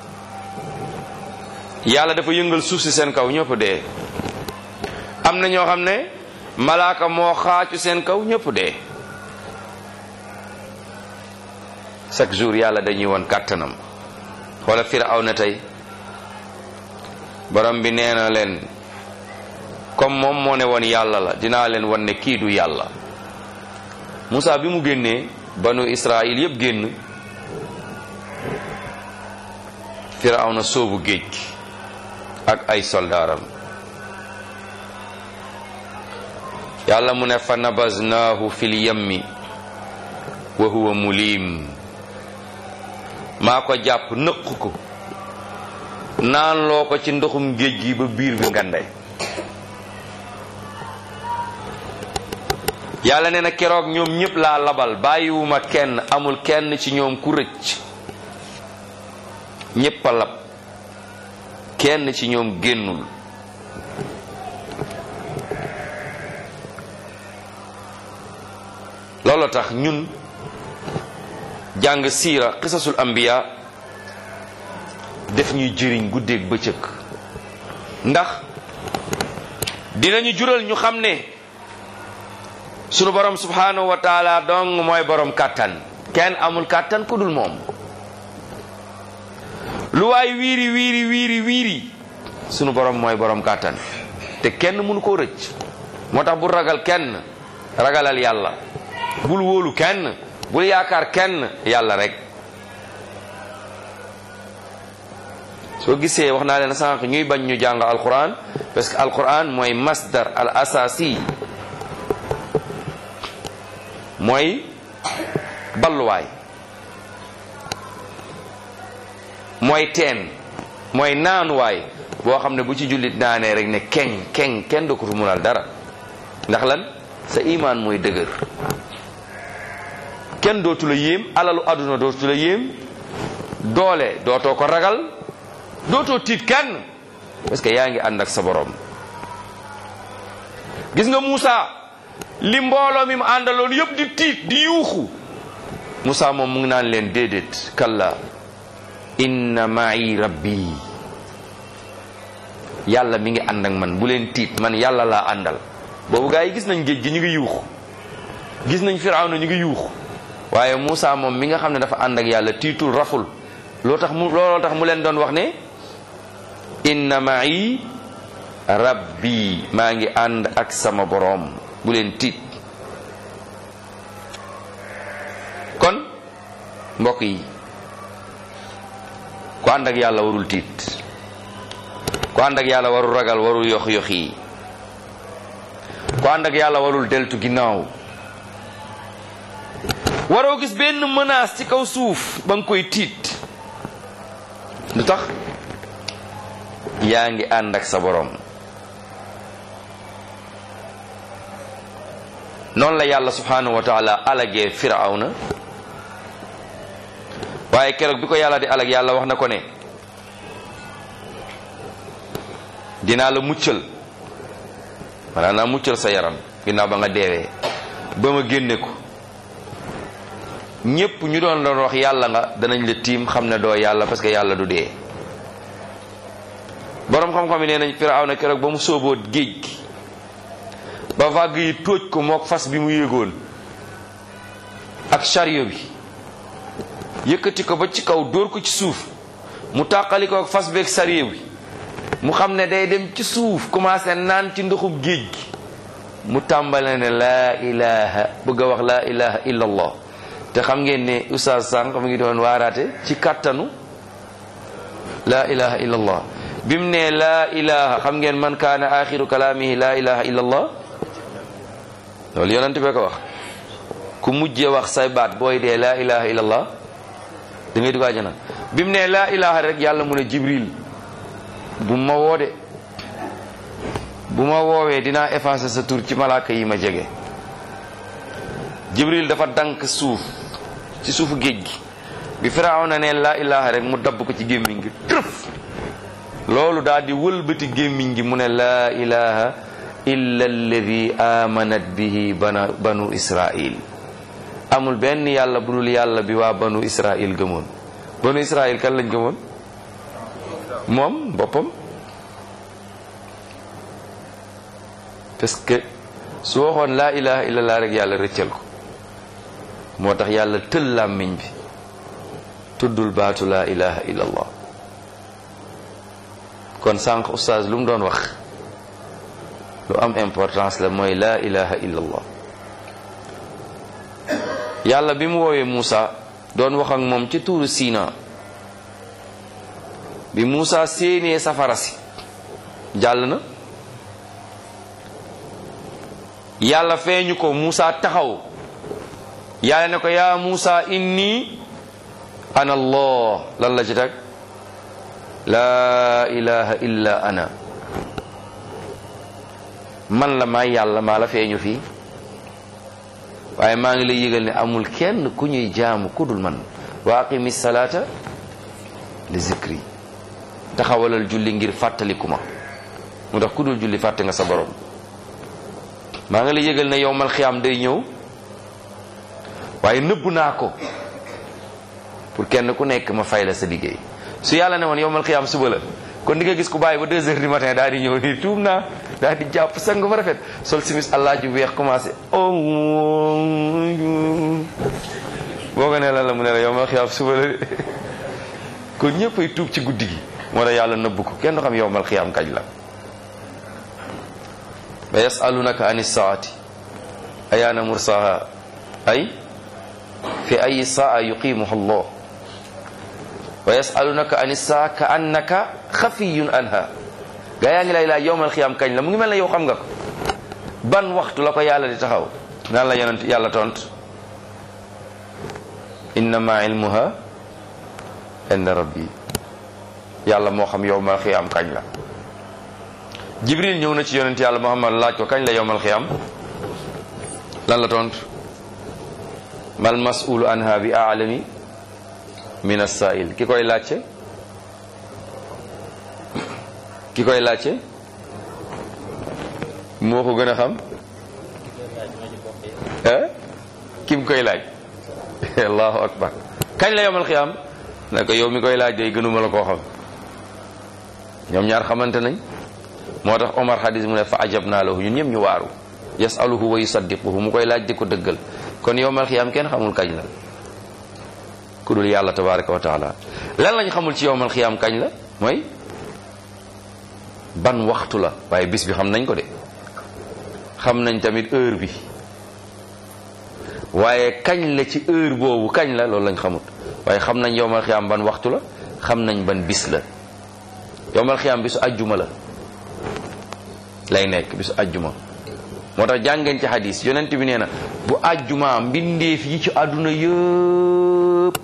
yàlla dafa yëngal suuf si seen kaw ñëpp dee am na ñoo xam ne malaaka moo xaacu seen kaw ñëpp dee chaque jour yàlla dañuy woon kàttanam wala Firawna tey borom bi nee na leen comme moom moo ne woon yàlla la dinaa leen wan ne kii du yàlla Moussa bi mu génnee banu Israël yëpp génn Firawna soobu géej gi ak ay soldaaram yàlla mu ne fa nabaznaahu fil yammi wa huwa mulim maa ko jàpp nëq ko naan loo ko ci ndoxum géej gi ba biir bi ngandey yàlla nee na keroog ñoom ñëpp laa labal bàyyiwuma kenn amul kenn ci ñoom ku rëcc ñëpp a lab kenn ci ñoom génnul loolu tax ñun jàng siira qisasul anbiya def ñuy jëriñ guddeeg bëccëg ndax dinañu jural ñu xam ne sunu borom subhanahu wa taala dong mooy borom kàttan kenn amul kàttan ku dul moom lu waay wiiri wiiri wiiri wiiri sunu borom mooy borom kàttan te kenn mënu koo rëcc. moo tax bul ragal kenn, ragalal yàlla. bul wóolu kenn, bul yaakaar kenn, yàlla rek. soo gisee wax naa leen sànq ñuy bañ ñu jàng alquran parce que alquran mooy masdar al asasi, mooy balluwaay, mooy teen, mooy naanuwaay boo xam ne bu ci jullit naanee rek ne kenn du ko tu munal dara. ndax lan? sa imaan mooy dëgër. kenn dootu la yéem, alalu àdduna dootu la yéem, doole dootoo ko ragal, dootoo tiit kenn parce que yaa ngi ànd ak sa borom. gis nga Moussa li mbooloo mi mu àndaloon yëpp di tiit di yuuxu, Moussa moom mu ngi naan leen déedéet, kalla inna ma'i rabbi, yàlla mi ngi ànd ak man, bu leen tiit, man yàlla laa àndal. boobu gaa yi gis nañ géej gi ñu ngi yuuxu, gis nañ Firawna ñu ngi yuuxu, waaye Moussa moom mi nga xam ne dafa ànd ak yàlla tiitul, raful. looloo tax mu leen doon wax ne inna ma'i rabbi, maa ngi ànd ak sama boroom, bu leen tiit. kon mbokk yi, ku ànd ak yàlla warul tiit, ku ànd ak yàlla warul ragal, warul yox yi, ku ànd ak yàlla warul deltu ginnaaw. waroo gis benn menace ci kaw suuf ba nga koy tiit. lu tax? yaa ngi ànd ak sa borom. noonu la yàlla subhanahu wa taala alagee Firawna, waaye keroog bi ko yàlla di alag, yàlla wax na ko ne dinaa la muccal, maanaam naa muccal sa yaram ginnaaw ba nga deewee, ba ma génne ko. ñépp ñu doon wax yàlla nga danañ la tiim xam ne doo yàlla, parce que yàlla du dee. boroom xam-xam yi nee nañ Firawna keroog ba mu sóoboo géej gi ba vague yi tóoj ko mook fas bi mu yéegoon ak chariot bi, yëkkati ko ba ci kaw dóor ko ci suuf, mu tàqali ko ak fas beeg chariot bi, mu xam ne day dem ci suuf, commencé naan ci ndoxum géej gi, mu tàmbale ne laa ilaha, bëgg a wax laa ilaha illa allah. te xam ngeen ne oustaz sànq mu ngi doon waaraate ci kàttanu laa ilaha illa allah. bi mu ne laa ilaha, xam ngeen man kaana axiru kalaamihi laa ilaha illa allah, loolu yonent bi ko wax. ku mujjee wax say baat booy dee laa ilaha illa allah da ngay dugg àjjana. bi mu ne laa ilaha rek yàlla mu ne Jibril bu ma woo de, bu ma woowee dinaa effacer sa tur ci malaaka yi ma jege. Jibril dafa dank suuf ci suufu géej gi, bi Firawna ne laa ilaha rek mu dabb ko ci gémmiñ gi tërëf. loolu daal di wëlbati gémmiñ gi mu ne laa ilaha illa alladi amanat bihi banu israil. amul benn yàlla bu dul yàlla bi waa banu israil gëmoon. banu israil kan lañ gëmoon? moom boppam. parce que su waxoon laa ilaha illallah rek yàlla rëccal ko. moo tax yàlla tël làmmiñ bi tuddul baatu laa ilaha illallah. kon sànq oustaz lu mu doon wax lu am importance la, mooy laa ilaha illallah. yàlla bi mu woowee Moussa doon wax ak moom ci tuuru Sina, bi Moussa séenee safara si jàll na, yàlla feeñu ko, Moussa taxaw, yàlla ne ko yaa Moussa inni ana allah. lan la ci tag? laa ilaha illa ana, man la maay yàlla, maa la feeñu fii, waaye maa ngi lay yëgal ne amul kenn ku ñuy jaamu ku dul man. wa aqimi salata li zikri, taxawalal julli ngir fàttaliku ma. mu tax ku dul julli fàtte nga sa borom. maa ngi lay yëgal ne yowmal xiyaam day ñëw, waaye nëbb naa ko pour kenn ku nekk ma fay la sa liggéey. su yàlla ne woon yowmal xiyaam suba la, kon di nga gis ku bàyyi ba 2 heures du matin daal di ñëw nii tuub naa, daal di jàpp sang ba rafet, sol simis allah ju weex, commencé boo ko ne lan la mu ne la yowmal xiyaam suba la. kon ñëppay tuub ci guddi gi moo tax yàlla nëbb ko kenn du xam yowmal xiyaam kañ la. wa yasalunaka ani saati ayaana mursaha ay fi ay saa yuqimuha allah wa yasalunaka ani saa ka annaka xafiyun anha gaa yaa ngi lay laaj yowmal xiyaam kañ la mu ngi mel ne yow xam nga ko. ban waxtu la ko yàlla di taxaw naan la yonent yàlla tont innama ilmuha inda rabbi yàlla moo xam yowmal xiyaam kañ la. jibril ñëw na ci yonent yàlla muhammad laaj ko kañ la yowmal xiyaam lan la tont mal mas'ulu anha bi a'lami min as-sa'il ki koy laajte moo ko gën a xam ki mu koy laaj allahu akbar kañ la yowmal xiyaam ne ko yow mi koy laaj day gënuma la koo xam. ñoom ñaar xamante nañ moo tax Omar hadis mu ne fa ajabna lahu ñun ñëpp ñu waaru yasaluhu wa yusaddiquhu mu koy laaj di ko dëggal kon yowmal xiyaam kenn xamul kañ la ku dul yàlla tabaraka wa taala. lan lañ xamul ci yowmal xiyaam kañ la mooy ban waxtu la waaye bis bi xam nañ ko de xam nañ tamit heure bi waaye kañ la ci heure boobu kañ la loolu lañ xamut waaye xam nañ yowmal xiyaam ban waxtu la xam nañ ban bis la. yowmal xiyaam bisu ajjuma la lay nekk bisu ajjuma moo tax jàngeen ci hadis yonent bi nee na bu ajjuma mbindeef yi ci àdduna yëpp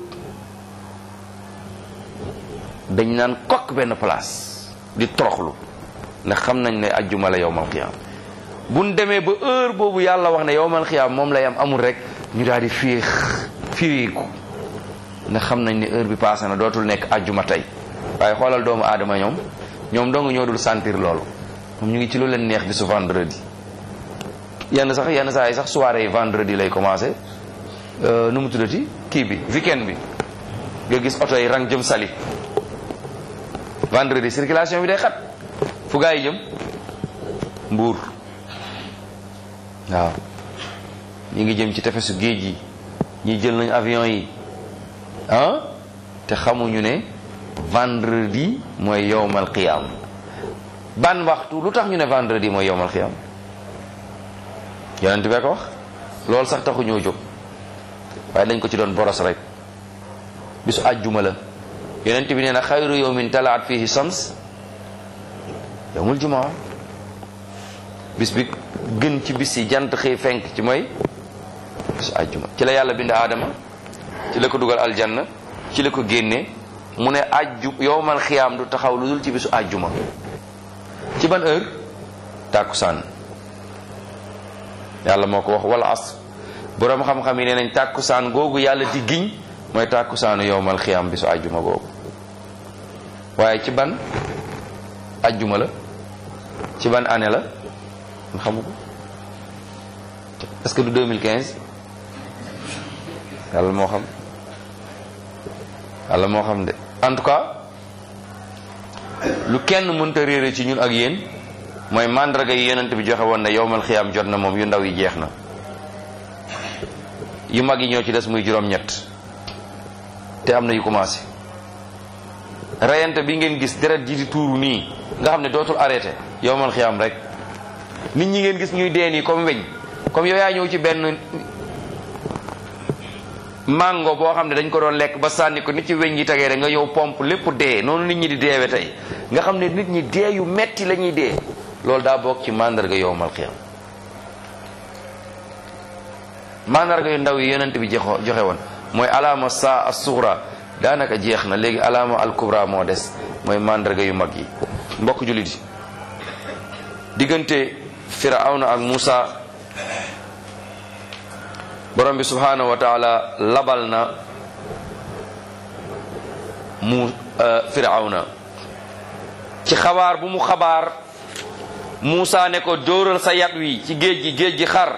dañ naan kokk benn place di toroxlu ndax xam nañ ne ajjuma la yowmal xiyaam buñ demee ba heure boobu yàlla wax ne yowmal xiyaam moom lay am amul rek ñu daal di fiiku ndax xam nañ ne heure bi passé na dootul nekk ajjuma tey. waaye xoolal doomu aadama ñoom dong ñoo dul sentir loolu moom ñu ngi ci lu leen neex bi su vendredi yenn saa yi sax soirée yi vendredi lay commencé nu mu tuddati kii bi weekend bi nga gis oto yi rang jëm Saly vendredi circulation bi day xat fu gaa yi jëm Mbuur waaw ñi ngi jëm ci tefesu géej yi ñi jël nañ avion yi te xamuñu ne vendredi mooy yowmal qiyam. ban waxtu lu tax ñu ne vendredi mooy yowmal qiyam yonent bee ko wax loolu sax taxu ñoo jóg waaye dañ ko ci doon boros rek bisu àjjuma la yonent bi nee na xayru yawmin talaat fihi shams yowmul jumaa bis bi gën ci bis yi jant xëy fenk ci mooy bisu àjjuma ci la yàlla bind aadama ci la ko dugal aljanna ci la ko génne mu ne yowmal xiyaam du taxaw lu dul ci bisu àjjuma ci ban heure tàkkusaan yàlla moo ko wax wal asr boroom xam-xam yi nee nañ tàkkusaan googu yàlla di giñ mooy tàkkusaanu yowmal xiyaam bisu àjjuma googu waaye ci ban àjjuma la ci ban année la nga xamu ko est-ce que du 2015 yàlla moo xam de en tout cas lu kenn mënta réere ci ñun ak yéen mooy mandarga yi yonent bi joxe woon ne yowmal xiyaam jot na moom yu ndaw yi jeex na yu mag yi ñoo ci des muy juróom-ñett te am na yu commencé reyante bi ngeen gis deret ji di tuuru nii nga xam ne dootul arrêté yowmal xiyaam rek nit ñi ngeen gis ñuy dee nii comme weñ comme yow yaa ñëw ci benn mango boo xam ne dañ ko doon lekk ba sànni ko nit ci weñ yi tegee rek nga ñëw pompe lépp dee noonu nit ñi di deewe tey nga xam ne nit ñi dee yu metti la ñuy dee loolu daa bokk ci mandarga yowmal xiyaam mandarga yu ndaw yi yonent bi joxe woon mooy alaama saa as-sughra daanaka jeex na léegi alaama al-kubra moo des mooy mandarga yu mag yi mbokk jullit yi diggante Firawna ak Muusa borom bi subhanahu wa taala labal na Firawna ci xabaar bu mu xabaar Muusa ne ko dóoral sa yat wi ci géej gi xar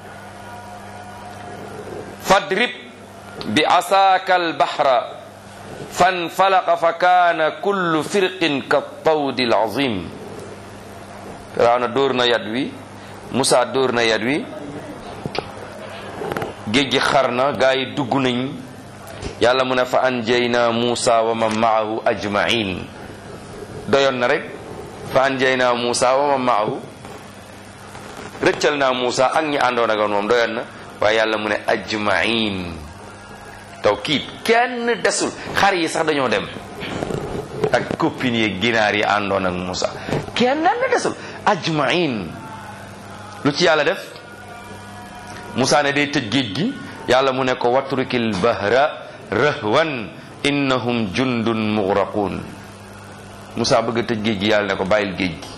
fadrib bi asaaka albahra fanfalaqa fa kaana kullu firqin ka tawdi alazim Firawna dóor na yat wi Muusa dóor na yat wi géej gi xar na gaa yi dugg nañ yàlla mu ne fa anjayna Musa wa man maahu ajmain. doyoon na rek fa anjayna Musa wa man maahu, rëccal naa Musa ak ñi àndoon ak moom doyoon na, waaye yàlla mu ne ajmain, tawkiid, kenn desul. xar yi sax dañoo dem ak copine yi ginaar yi àndoon ak Musa, kenn desul, ajmain. lu ci yàlla def? Musa ne day tëj géej gi, yàlla mu ne ko watrukil bahra rahwan innahum jundun mughraqun. Musa bëgg a tëj géej gi, yàlla ne ko bàyyil géej gi,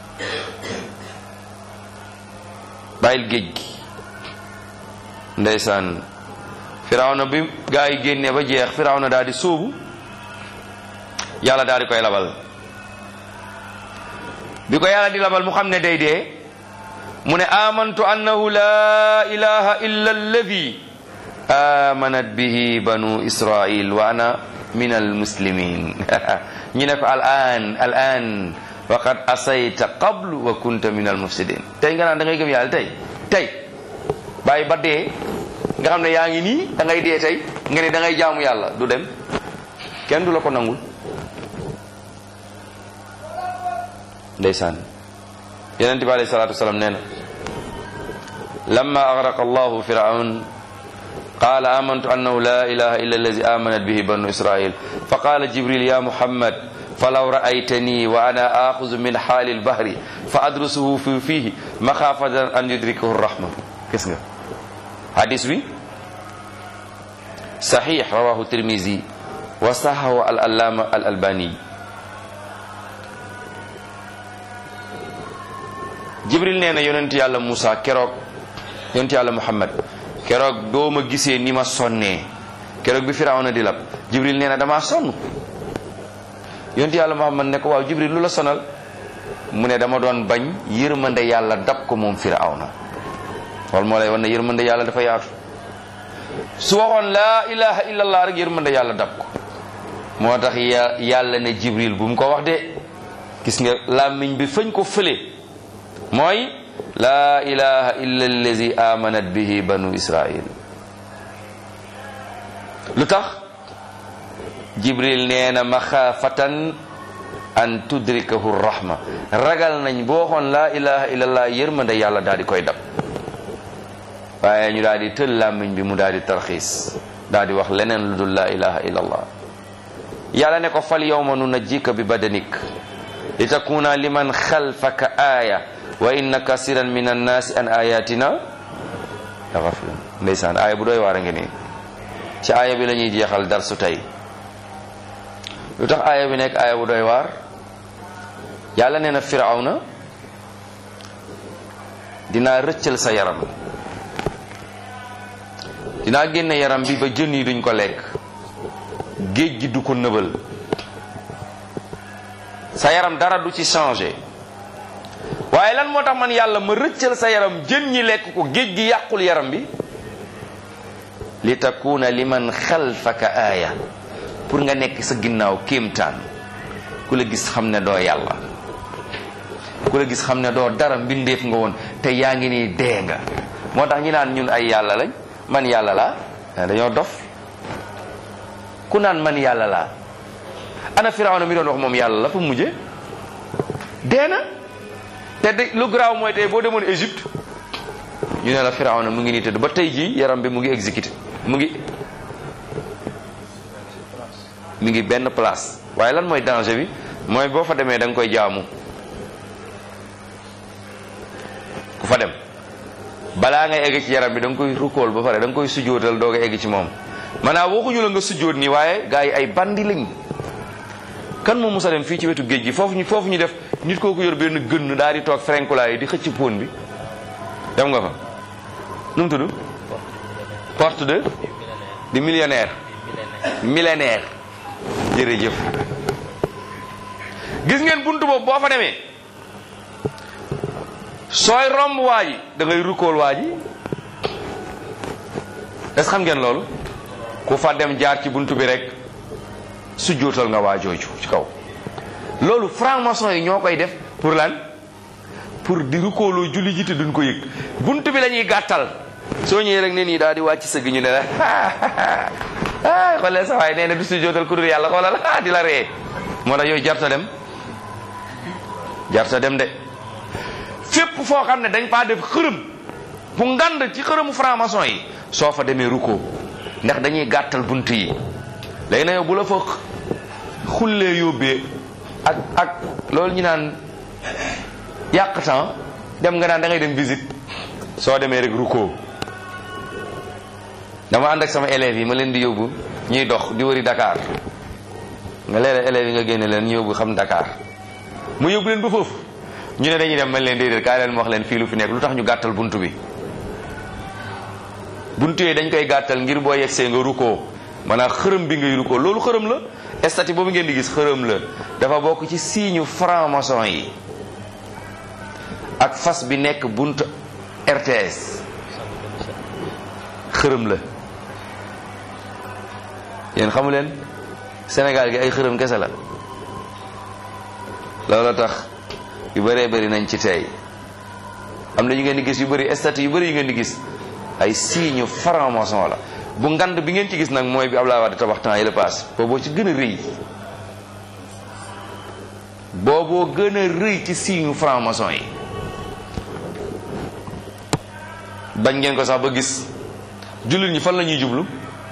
bàyyil géej gi. ndeysaan Firawna bi gaa yi génnee ba jeex, Firawna daal di sóobu, yàlla daal di koy labal. bi ko yàlla di labal mu xam ne day dee, mu ne amantu annahu la ilaha illa alladi amanat bihi banu israil wa ana min almuslimin. ñu ne ko al-an wa qad asayta qablu wa kunta min almufsidin. tey nga naan da ngay gëm yàlla tey bàyyi ba dee nga xam ne yaa ngi nii da ngay dee tey nga ne da ngay jaamu yàlla, du dem, kenn du la ko nangul. ndeysaan yonent bi alayhi salaatu wasalaam nee na lamma aghraqa allahu firaun qala amantu annahu la ilaha illa allazi amanat bihi banu israil fa qala jibril ya muhammad falaw ra'aytani wa ana akhuzu min hali al-bahri fa adrusuhu fihi makhafatan an yudrikahu ar-rahma. gis nga hadis bi sahih, rawahu tirmizi wa sahahu al-allama al-albani. jibril nee na yonent yàlla Musa keroog, yonent yàlla Muhammad keroog doo ma gisee ni ma sonnee keroog bi Firawna di lab. jibril nee na damaa sonn. yonent yàlla Muhammad ne ko waaw jibril lu la sonal? mu ne dama doon bañ yërmande yàlla dab ko moom Firawna. loolu moo lay wan ne yërmande yàlla dafa yaatu. su waxoon laa ilaha illallah rek yërmande yàlla dab ko. moo tax yàlla ne jibril bu mu ko wax de. gis nga làmmiñ bi fañ ko fële mooy laa ilaha illa allazi amanat bihi banu israil. lu tax? jibril nee na maxaafatan an tudrikahu rahma, ragal nañ boo xoon laa ilaha illallah yërmande yàlla daal di koy dab. waaye ñu daal di tël làmmiñ bi mu daal di tarxiis, daal di wax leneen lu dul laa ilaha illallah. yàlla ne ko fal yawma nunajjika bi badanik li takuna liman xalfaka aaya wa inna kasiran min annaasi an ayatina laghafilun. ndeysaan aaya bu doy waar a ngi nii. ci aaya bi la ñuy jeexal darsu tey. lu tax aaya bi nekk aaya bu doy waar? yàlla nee na Firawna dinaa rëccal sa yaram, dinaa génne yaram bi ba jën yi duñ ko lekk, géej gi du ko nëbal, sa yaram dara du ci changé. waaye lan moo tax man yàlla ma rëccal sa yaram, jën ñi lekk ko, géej gi yàqul yaram bi? li takuna liman xalfaka aaya, pour nga nekk sa ginnaaw kéemtaan. ku la gis xam ne doo yàlla, ku la gis xam ne doo dara, mbindeef nga woon te yaa ngi nii dee nga. moo tax ñi naan ñun ay yàlla lañ, man yàlla laa, dañoo dof. ku naan man yàlla laa, ana Firawna mi doon wax moom yàlla la, fu mujje? dee na. te de lu garaaw mooy tey boo demoon Égypte ñu ne la Firawna mu ngi nii tëdd ba tey jii yaram bi mu ngi exécuté, mu ngi benn place. waaye lan mooy danger bi? mooy boo fa demee da nga koy jaamu. ku fa dem balaa ngay egg ci yaram bi da nga koy rukkool ba pare da nga koy sujjóotal doog a egg ci moom. maanaam waxuñu la nga sujjóot nii, waaye gars yi ay bandi lañ. kan moo musa dem fii ci wetu géej gi foofu ñu def nit kooku yor benn gënn daal di toog frenkulaay di xëcc pon bi? dem nga fa? nu mu tudd? porte de millionnaire. jërëjëf. gis ngeen buntu boobu boo fa demee sooy romb waa ji da ngay rukkool waa ji. est-ce xam ngeen loolu? ku fa dem jaar ci buntu bi rek su jootal nga waa jooju ci kaw. loolu franc-maçon yi ñoo koy def pour lan? pour di rukkooloo julli ji te duñ ko yëg. buntu bi la ñuy gàttal, soo ñëwee rek ne nii daal di wàcc sëgg ñu ne la xoolee sa waay nee na du sujjóotal ku dul yàlla xoolal di la ree. moo tax yooyu jarta dem de fépp foo xam ne dañ faa def xërëm bu ngand ci xërëmu franc-maçon yi soo fa demee rukkoo ndax dañuy gàttal bunt yi. léegi na yow bu la fa xullee yóbbee ak loolu ñu naan yàq temps dem nga naan da ngay dem visite soo demee rek rukkoo. dama ànd ak sama élèves yi ma leen di yóbbu ñuy dox di wëri Dakar nga léeg-léeg élèves yi nga génne leen ñu yóbbu xam Dakar mu yóbbu leen ba foofu ñu ne dañuy dem man leen déedéet kaay leen ma wax leen fii lu fi nekk lu tax ñu gàttal buntu bi. buntu yi dañ koy gàttal ngir boo yegsee nga rukkoo maanaam xërëm bi ngay rukkoo loolu xërëm la statue boobu ngeen di gis xërëm la dafa bokk ci signe franc-maçon yi ak fas bi nekk buntu RTS xërëm la. yéen xamu leen Sénégal gi ay xërëm kese la loolu tax yu bëree bëri nañ ci tey am na yu ngeen di gis yu bëri statut yu bëri yu ngeen di gis ay signe franc-maçon la bu ngand bi ngeen ci gis nag mooy bi Abdoulaye Wade tabax temps yi la paase booboo ci gën a rëy booboo gën a rëy ci signe franc-maçon yi bañ ngeen ko sax ba gis jullit ñi fan la ñuy jublu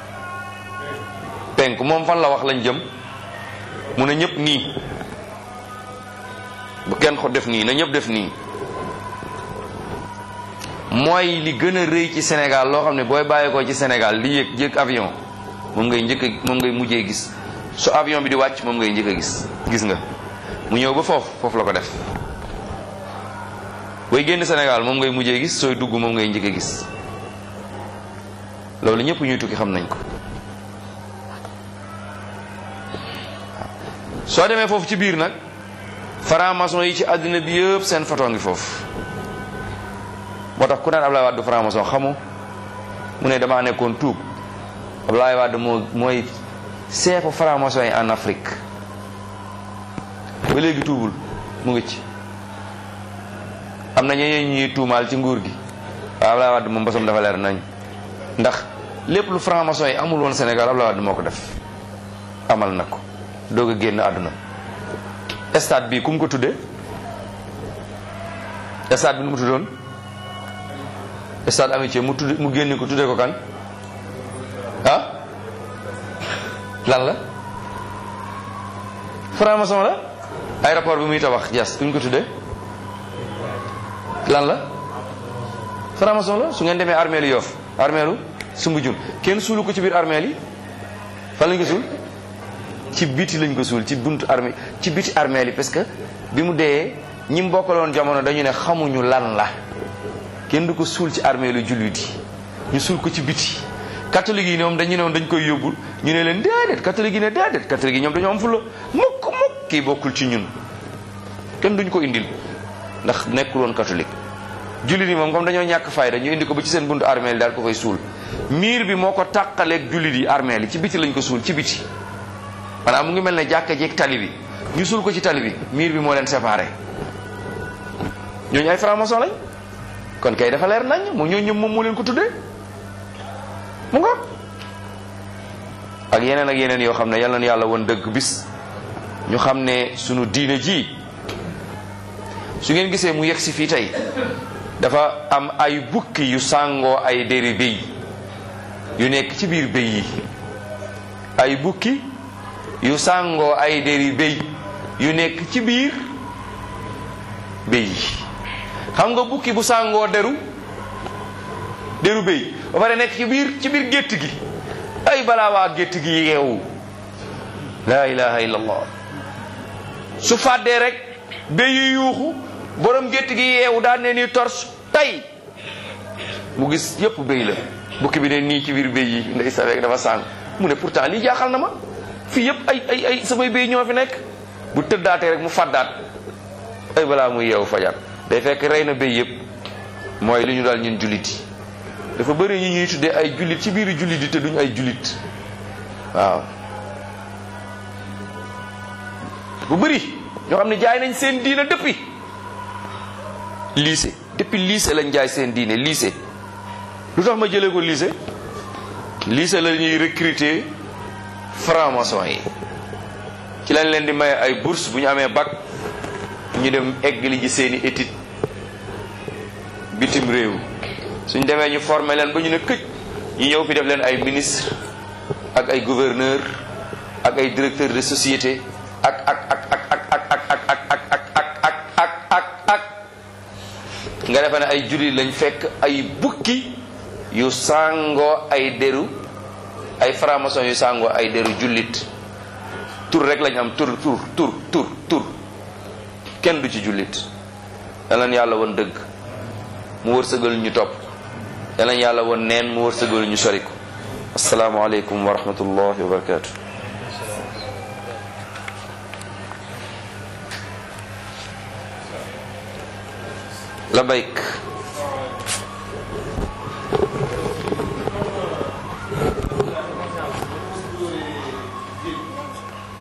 penk moom fan la wax lañ jëm mu ne ñëpp nii bu kenn ko def nii na ñëpp def nii mooy li gën a rëy ci Sénégal loo xam ne booy bàyyeekoo ci Sénégal di yéeg avion moom ngay mujjee gis su avion bi di wàcc moom ngay njëkk a gis nga mu ñëw ba foofu la ko def booy génn Sénégal moom ngay mujjee gis sooy dugg moom ngay njëkk a gis loolu ñëpp ñuy tukki xam nañ ko. soo demee foofu ci biir nag franc-maçon yi ci àddina bi yëpp seen photo ngi foofu moo tax ku naan Abdoulaye Wade franc-maçon xamu mu ne damaa nekkoon tuub Abdoulaye Wade mooy seefu franc-maçon yi en Afrique ba léegi tuubul mu ngi ci. am na ñeneen ñuy tuumaal ci nguur gi waaw Abdoulaye Wade moom bosam dafa leer nañ ndax lépp lu franc-maçon yi amul woon Sénégal Abdoulaye Wade moo ko def amal na ko doog a génn àdduna. stade bi ku mu ko tuddee stade bi nu mu tuddoon stade Amitié mu génne ko tuddee ko kan lan la franc-maçon la. aéroport bi muy tabax jas ku ñu ko tuddee lan la franc-maçon la. su ngeen demee armeelu Yoff armeelu Soumbédioune kenn suulu ko ci biir armeel yi fan lañ ko suul ci biti lañ ko suul ci buntu armée ci biti armeel yi parce que bi mu dee ñi mu bokkaloon jamono dañu ne xamuñu lan la kenn du ko suul ci armeelu jullit yi ñu suul ko ci biti. catholique yi ñoom dañu ne woon dañ koy yóbbul ñu ne leen déedéet catholique yi ne déedéet catholique yi ñoom dañoo am fulla mukk kii bokkul ci ñun kenn duñ ko indil ndax nekkul woon catholique. jullit yi moom comme dañoo ñàkk fayda ñu indi ko ba ci seen buntu armeel yi daal ko koy suul miir bi moo ko tàqaleeg jullit yi armeel yi ci biti lañ ko suul ci biti. maanaam mu ngi mel ne jàkka jeeg tali bi ñu suul ko ci tali bi miir bi moo leen séparé ñooñu ay franc-maçon lañ kon kay dafa leer nañ moo ñooñu moom moo leen ko tuddee mu nga ak yeneen yoo xam ne yal na yàlla woon dëgg bis ñu xam ne sunu diine ji su ngeen gisee mu yegg si fii tey dafa am ay bukki yu sàngoo ay deri béy yu nekk ci biir béy yi ay bukki yu sàngoo ay deri béy yu nekk ci biir béy yi xam nga bukki bu sàngoo deru béy ba pare nekk ci biir gétt gi ay balaa waa gétt gi yeewu laa ilaha illallah su fàddee rek béy yi yuuxu borom gétt gi yeewu daan ne nii tors tay mu gis yëpp béy la bukki bi ne nii ci biir béy yi ndey saweeg dafa sàng mu ne pourtant lii jaaxal na ma fii yëpp ay samay béy ñoo fi nekk bu tëddaatee rek mu fàddaat ay balaa muy yeewu fajar day fekk rey na béy yëpp mooy li ñu daal ñun jullit yi dafa bëri ñi ñuy tuddee ay jullit ci biir jullit yi te duñu ay jullit waaw bu bëri ñoo xam ne jaay nañ seen diina depuis lycée lañ jaay seen diine lycée lu tax ma jëlee ko lycée la ñuy recruter franc-maçon yi ci lañ leen di maye ay bourse bu ñu amee bac ñu dem eggali ji seeni étude bitim réew suñ demee ñu former leen ba ñu ne këj ñu ñëw fi def leen ay ministre ak ay gouverneur ak ay directeur de société ak nga defe ne ay jullit lañ fekk ay bukki yu sàngoo ay deru ay franc-maçon yu sàngoo ay deru jullit tur rek lañ am tur kenn du ci jullit yàlla yàlla woon dëgg mu wërsëgal ñu topp yàlla yàlla woon neen mu wërsëgal ñu sori ko assalaamu aleykum wa rahmatullahi wa barakatuh labayk